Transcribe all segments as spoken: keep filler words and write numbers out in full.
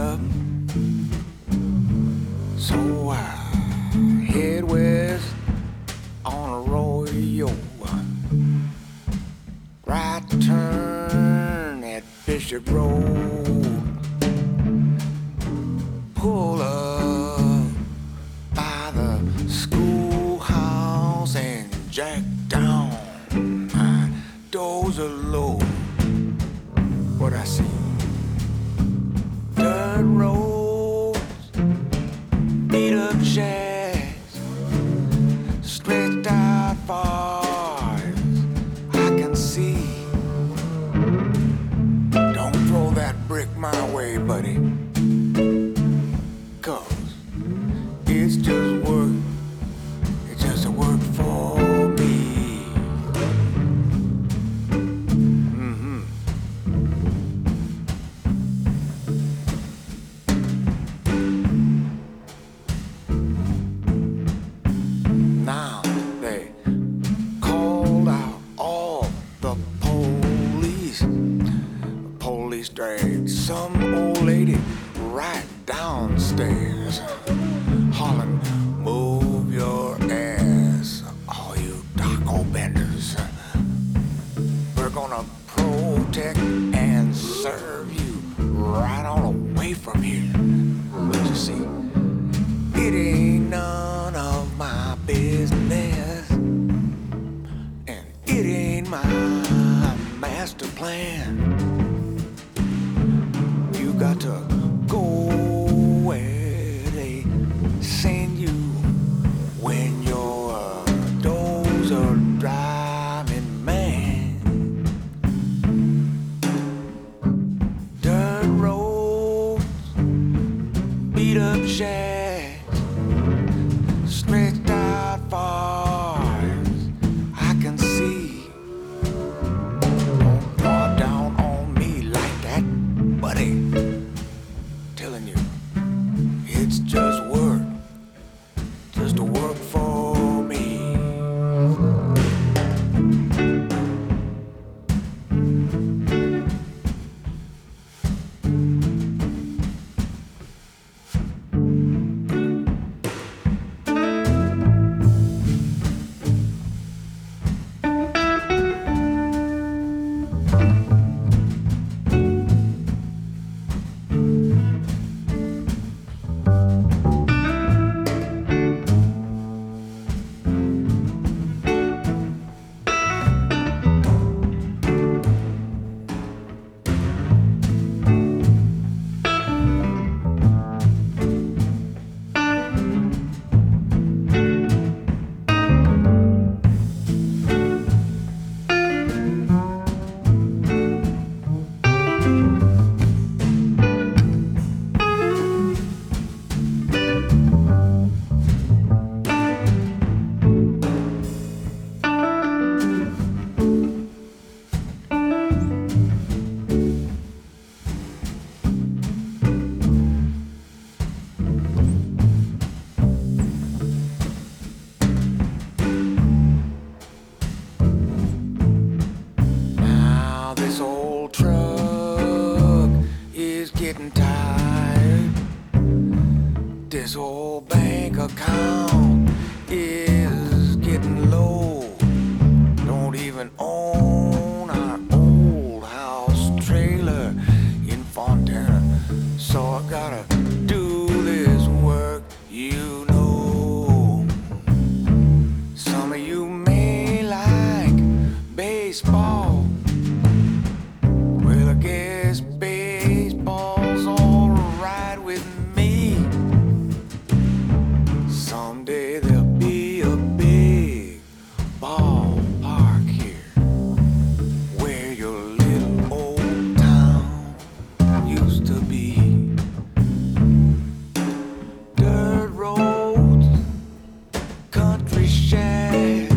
up. So I head west on a rodeo. Right turn at Bishop Road. Pull up by the schoolhouse and jack down. My doors are low. What I see? Dirt roads, beat up shacks, stretched out far as I can see. Don't throw that brick my way, buddy, 'cause it's just work. It's just a work for me. Mm-hmm. Now they called out all the police. The police dragged some old lady right downstairs, hollering, "Move your ass, all you taco benders. We're gonna protect and serve you right on away from here." But you see, it ain't none of my business, and it ain't my master plan. You got to go where they send you when your uh, doors are driving man. Dirt roads, beat up shacks, stretched out far as I can see. Don't draw down on me like that, buddy. Telling you, it's just work, just a work for me. Now this old truck is getting tired. This old bank account is getting low. Don't even own our old house trailer in Fontana. So I gotta do this work, you know. Some of you may like baseball. Well, I guess baseball's alright with me. Someday there'll be a big ballpark here, where your little old town used to be. Dirt roads, country shack,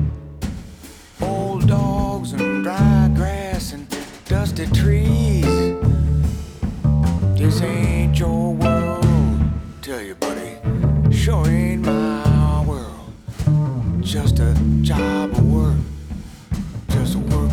old dogs and dry grass and dusty trees. This ain't your world, tell you, buddy. Sure ain't my world. Just a job of work, just a work.